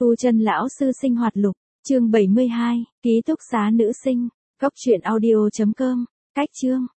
Tu chân lão sư sinh hoạt lục, chương 72, ký túc xá nữ sinh, góc truyện audio.com, cách chương.